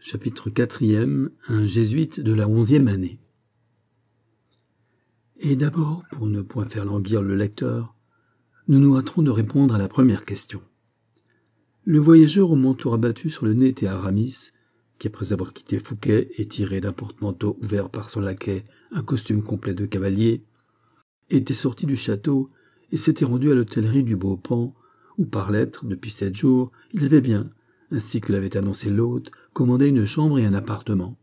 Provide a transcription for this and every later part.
Chapitre 4e. Un jésuite de la 11e année. Et d'abord, pour ne point faire languir le lecteur, nous nous hâterons de répondre à la première question. Le voyageur au manteau rabattu sur le nez était Aramis, qui après avoir quitté Fouquet et tiré d'un porte-manteau ouvert par son laquais un costume complet de cavalier, était sorti du château et s'était rendu à l'hôtellerie du Beaupan, où par lettre, depuis 7 jours, il avait bien, ainsi que l'avait annoncé l'hôte, commandé une chambre et un appartement.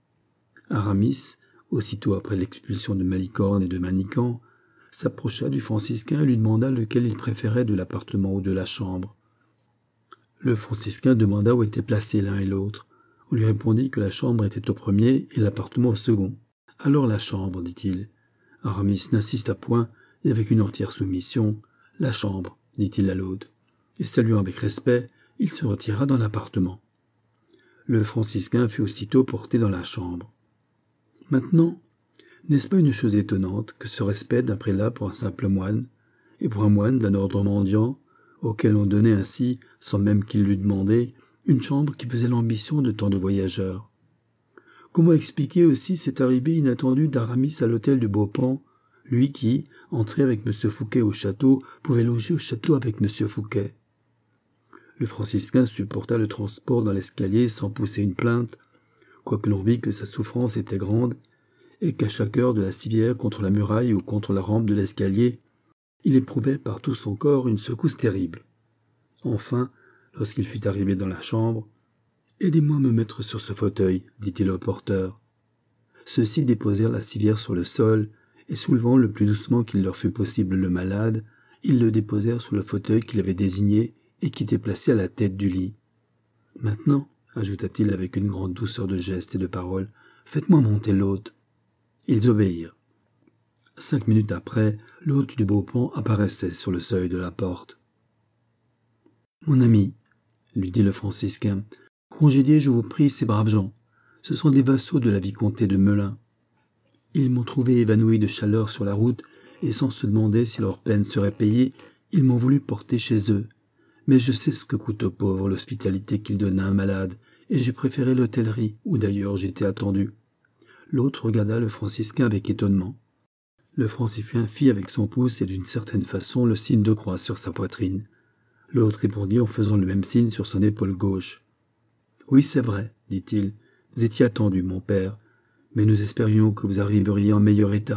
Aramis, aussitôt après l'expulsion de Malicorne et de Manicamp, s'approcha du franciscain et lui demanda lequel il préférait de l'appartement ou de la chambre. Le franciscain demanda où étaient placés l'un et l'autre. On lui répondit que la chambre était au premier et l'appartement au second. « Alors la chambre, dit-il. » Aramis n'insista point, et avec une entière soumission, « La chambre, dit-il à l'hôte. » Et saluant avec respect, il se retira dans l'appartement. Le franciscain fut aussitôt porté dans la chambre. Maintenant, n'est-ce pas une chose étonnante que ce respect d'un prélat pour un simple moine, et pour un moine d'un ordre mendiant, auquel on donnait ainsi, sans même qu'il l'eût demandé, une chambre qui faisait l'ambition de tant de voyageurs? Comment expliquer aussi cette arrivée inattendue d'Aramis à l'hôtel du Beaupan, lui qui, entré avec M. Fouquet au château, pouvait loger au château avec M. Fouquet? Le franciscain supporta le transport dans l'escalier sans pousser une plainte, quoique l'on vit que sa souffrance était grande, et qu'à chaque heure de la civière contre la muraille ou contre la rampe de l'escalier, il éprouvait par tout son corps une secousse terrible. Enfin, lorsqu'il fut arrivé dans la chambre, « Aidez-moi à me mettre sur ce fauteuil, dit-il au porteur. » Ceux-ci déposèrent la civière sur le sol, et soulevant le plus doucement qu'il leur fut possible le malade, ils le déposèrent sur le fauteuil qu'il avait désigné et qui était placé à la tête du lit. « Maintenant, ajouta-t-il avec une grande douceur de gestes et de paroles, faites-moi monter l'hôte. » Ils obéirent. 5 minutes après, l'hôte du Beaupan apparaissait sur le seuil de la porte. « Mon ami, lui dit le franciscain, congédiez, je vous prie, ces braves gens. Ce sont des vassaux de la vicomté de Melun. Ils m'ont trouvé évanoui de chaleur sur la route, et sans se demander si leur peine serait payée, ils m'ont voulu porter chez eux. Mais je sais ce que coûte aux pauvres l'hospitalité qu'ils donnent à un malade, et j'ai préféré l'hôtellerie, où d'ailleurs j'étais attendu. » L'autre regarda le franciscain avec étonnement. Le franciscain fit avec son pouce et d'une certaine façon le signe de croix sur sa poitrine. L'autre répondit en faisant le même signe sur son épaule gauche. « Oui, c'est vrai, dit-il, vous étiez attendu, mon père, mais nous espérions que vous arriveriez en meilleur état. »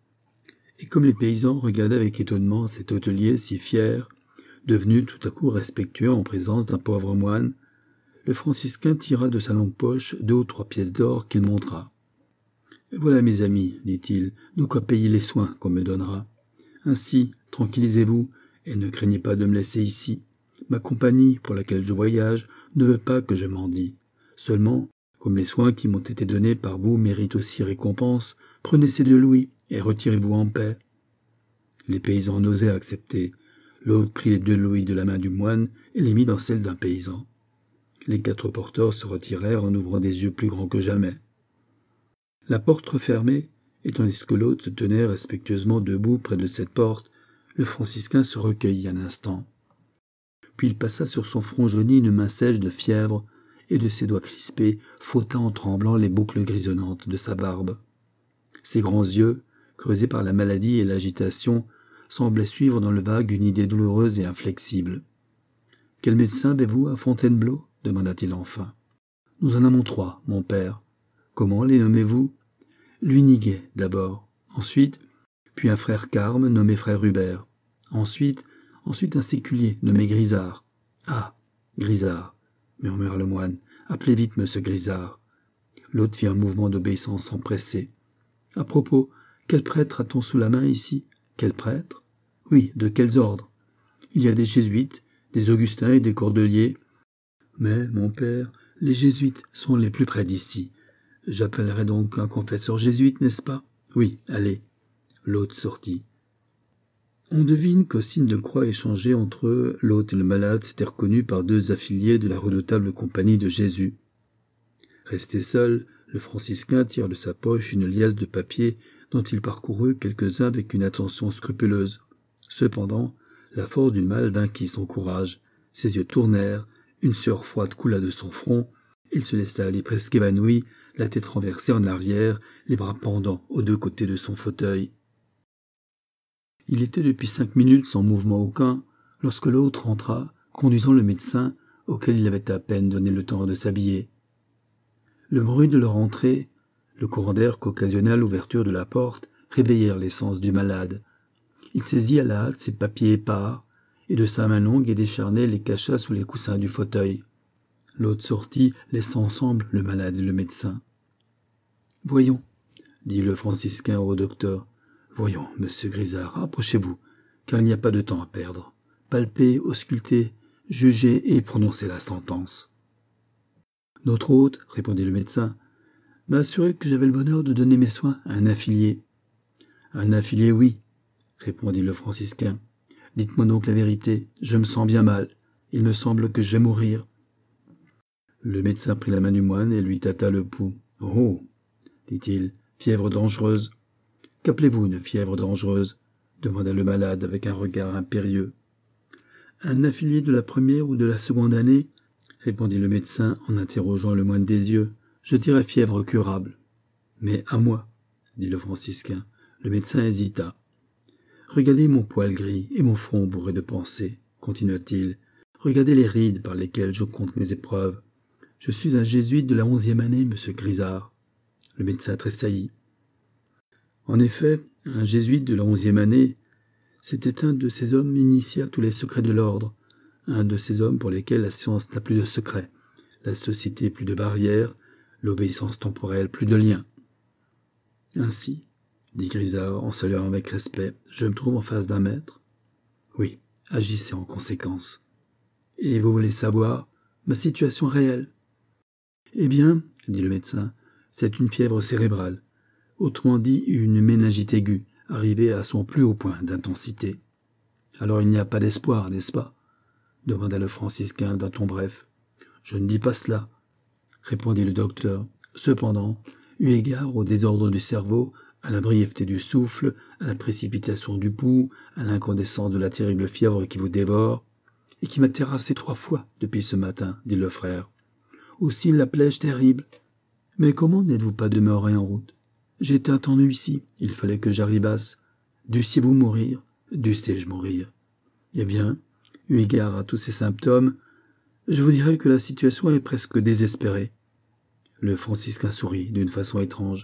Et comme les paysans regardaient avec étonnement cet hôtelier si fier, devenu tout à coup respectueux en présence d'un pauvre moine, le franciscain tira de sa longue poche 2 ou 3 pièces d'or qu'il montra. « Voilà, mes amis, dit-il, de quoi payer les soins qu'on me donnera. Ainsi, tranquillisez-vous et ne craignez pas de me laisser ici. Ma compagnie, pour laquelle je voyage, ne veut pas que je mendie. Seulement, comme les soins qui m'ont été donnés par vous méritent aussi récompense, prenez ces 2 louis et retirez-vous en paix. » Les paysans n'osaient accepter. L'autre prit les 2 louis de la main du moine et les mit dans celle d'un paysan. Les 4 porteurs se retirèrent en ouvrant des yeux plus grands que jamais. La porte refermée, et tandis que l'autre se tenait respectueusement debout près de cette porte, le franciscain se recueillit un instant. Puis il passa sur son front jauni une main sèche de fièvre, et de ses doigts crispés frotta en tremblant les boucles grisonnantes de sa barbe. Ses grands yeux, creusés par la maladie et l'agitation, semblaient suivre dans le vague une idée douloureuse et inflexible. « Quel médecin avez-vous à Fontainebleau » demanda-t-il enfin. « Nous en avons 3, mon père. Comment les nommez-vous » Luyniguet, d'abord. Ensuite, puis un frère Carme nommé frère Hubert. Ensuite un séculier nommé Grisard. « Ah, Grisard, murmura le moine. Appelez vite monsieur Grisard. » L'autre fit un mouvement d'obéissance empressé. « À propos, quel prêtre a-t-on sous la main ici ?»« Quel prêtre ?»« Oui, de quels ordres ?»« Il y a des jésuites, des augustins et des cordeliers. »« Mais, mon père, les jésuites sont les plus près d'ici. J'appellerai donc un confesseur jésuite, n'est-ce pas ? » ?»« Oui, allez. » L'hôte sortit. On devine qu'au signe de croix échangé entre eux, l'hôte et le malade s'étaient reconnus par 2 affiliés de la redoutable compagnie de Jésus. Resté seul, le franciscain tira de sa poche une liasse de papiers dont il parcourut quelques-uns avec une attention scrupuleuse. Cependant, la force du mal vainquit son courage. Ses yeux tournèrent, une sueur froide coula de son front, Il se laissa aller presque évanoui, la tête renversée en arrière, les bras pendants aux deux côtés de son fauteuil. Il était depuis 5 minutes sans mouvement aucun, lorsque l'autre entra, conduisant le médecin, auquel il avait à peine donné le temps de s'habiller. Le bruit de leur entrée, le courant d'air qu'occasionna l'ouverture de la porte, réveillèrent les sens du malade. Il saisit à la hâte ses papiers épars, et de sa main longue et décharnée les cacha sous les coussins du fauteuil. L'autre sortit, laissant ensemble le malade et le médecin. « Voyons, » dit le franciscain au docteur. « Voyons, monsieur Grisard, approchez-vous, car il n'y a pas de temps à perdre. Palpez, auscultez, jugez et prononcez la sentence. » Notre hôte, répondit le médecin, m'a assuré que j'avais le bonheur de donner mes soins à un affilié. Un affilié, oui, répondit le franciscain. Dites-moi donc la vérité, je me sens bien mal. Il me semble que je vais mourir. Le médecin prit la main du moine et lui tâta le pouls. « Oh !» dit-il, « fièvre dangereuse. »« Qu'appelez-vous une fièvre dangereuse ?» demanda le malade avec un regard impérieux. « Un affilié de la première ou de la seconde année ?» répondit le médecin en interrogeant le moine des yeux. « Je dirais fièvre curable. »« Mais à moi, » dit le franciscain. Le médecin hésita. « Regardez mon poil gris et mon front bourré de pensées, » continua-t-il. « Regardez les rides par lesquelles je compte mes épreuves. Je suis un jésuite de la 11e année, monsieur Grisard. » Le médecin tressaillit. En effet, un jésuite de la 11e année, c'était un de ces hommes initiés à tous les secrets de l'ordre, un de ces hommes pour lesquels la science n'a plus de secrets, la société plus de barrières, l'obéissance temporelle plus de liens. Ainsi, dit Grisard en saluant avec respect, je me trouve en face d'un maître. Oui, agissez en conséquence. Et vous voulez savoir ma situation réelle? Eh bien, dit le médecin, c'est une fièvre cérébrale, autrement dit une méningite aiguë, arrivée à son plus haut point d'intensité. Alors il n'y a pas d'espoir, n'est-ce pas? Demanda le franciscain d'un ton bref. Je ne dis pas cela, répondit le docteur. Cependant, eu égard au désordre du cerveau, à la brièveté du souffle, à la précipitation du pouls, à l'incandescence de la terrible fièvre qui vous dévore, et qui m'a terrassé 3 fois depuis ce matin, dit le frère. Aussi la plèche terrible. Mais comment n'êtes-vous pas demeuré en route? J'étais attendu ici, il fallait que j'arrivasse. Dussiez-vous mourir? Dussé-je mourir? Eh bien, eu égard à tous ces symptômes, je vous dirais que la situation est presque désespérée. Le franciscain sourit d'une façon étrange.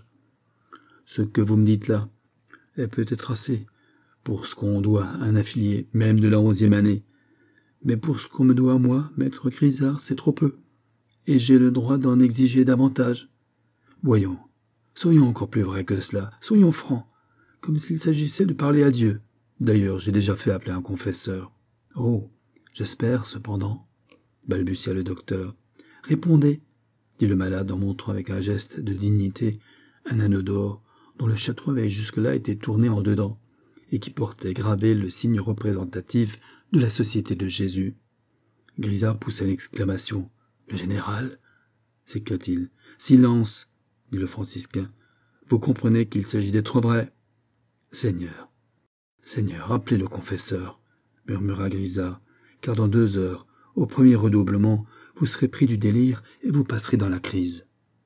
Ce que vous me dites là est peut-être assez pour ce qu'on doit à un affilié, même de la 11e année. Mais pour ce qu'on me doit à moi, maître Grisard, c'est trop peu. Et j'ai le droit d'en exiger davantage. Voyons, soyons encore plus vrais que cela, soyons francs, comme s'il s'agissait de parler à Dieu. D'ailleurs, j'ai déjà fait appeler un confesseur. Oh, j'espère, cependant, balbutia le docteur. Répondez, dit le malade en montrant avec un geste de dignité un anneau d'or dont le château avait jusque-là été tourné en dedans et qui portait gravé le signe représentatif de la Société de Jésus. Grisard poussa l'exclamation. « Le général » s'écria-t-il. « Silence » dit le franciscain. « Vous comprenez qu'il s'agit d'être vrai. »« Seigneur, Seigneur, appelez le confesseur » murmura Grisard, « car dans 2 heures, au premier redoublement, vous serez pris du délire et vous passerez dans la crise. »«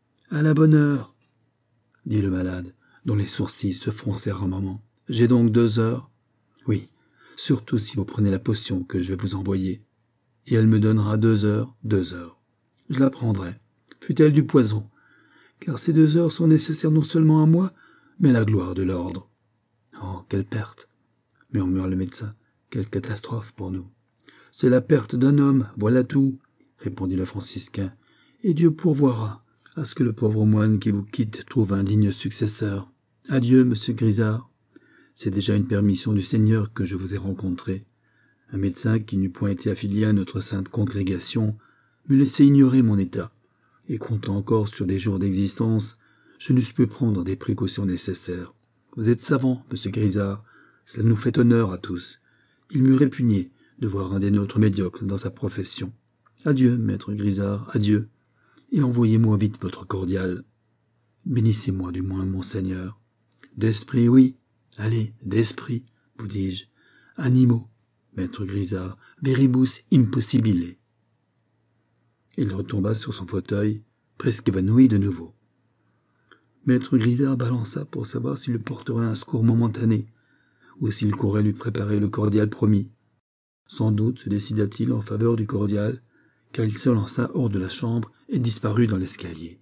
À la bonne heure » dit le malade, dont les sourcils se froncèrent un moment. « J'ai donc 2 heures ?»« Oui, surtout si vous prenez la potion que je vais vous envoyer. Et elle me donnera 2 heures, 2 heures. Je la prendrai, fût-elle du poison, car ces 2 heures sont nécessaires non seulement à moi, mais à la gloire de l'ordre. »« Oh, quelle perte !» murmura le médecin. « Quelle catastrophe pour nous !»« C'est la perte d'un homme, voilà tout, » répondit le franciscain. « Et Dieu pourvoira à ce que le pauvre moine qui vous quitte trouve un digne successeur. Adieu, monsieur Grisard. C'est déjà une permission du Seigneur que je vous ai rencontré. Un médecin qui n'eût point été affilié à notre sainte congrégation me laissait ignorer mon état, et comptant encore sur des jours d'existence, je n'eusse pu prendre des précautions nécessaires. Vous êtes savant, monsieur Grisard, cela nous fait honneur à tous. Il m'eût répugné de voir un des nôtres médiocre dans sa profession. Adieu, maître Grisard, adieu, et envoyez-moi vite votre cordial. Bénissez-moi du moins, monseigneur. D'esprit, oui, allez, d'esprit, vous dis-je. Animo, maître Grisard, veribus impossibile. Il retomba sur son fauteuil, presque évanoui de nouveau. Maître Grisard balança pour savoir s'il le porterait un secours momentané, ou s'il courait lui préparer le cordial promis. Sans doute se décida-t-il en faveur du cordial, car il se lança hors de la chambre et disparut dans l'escalier.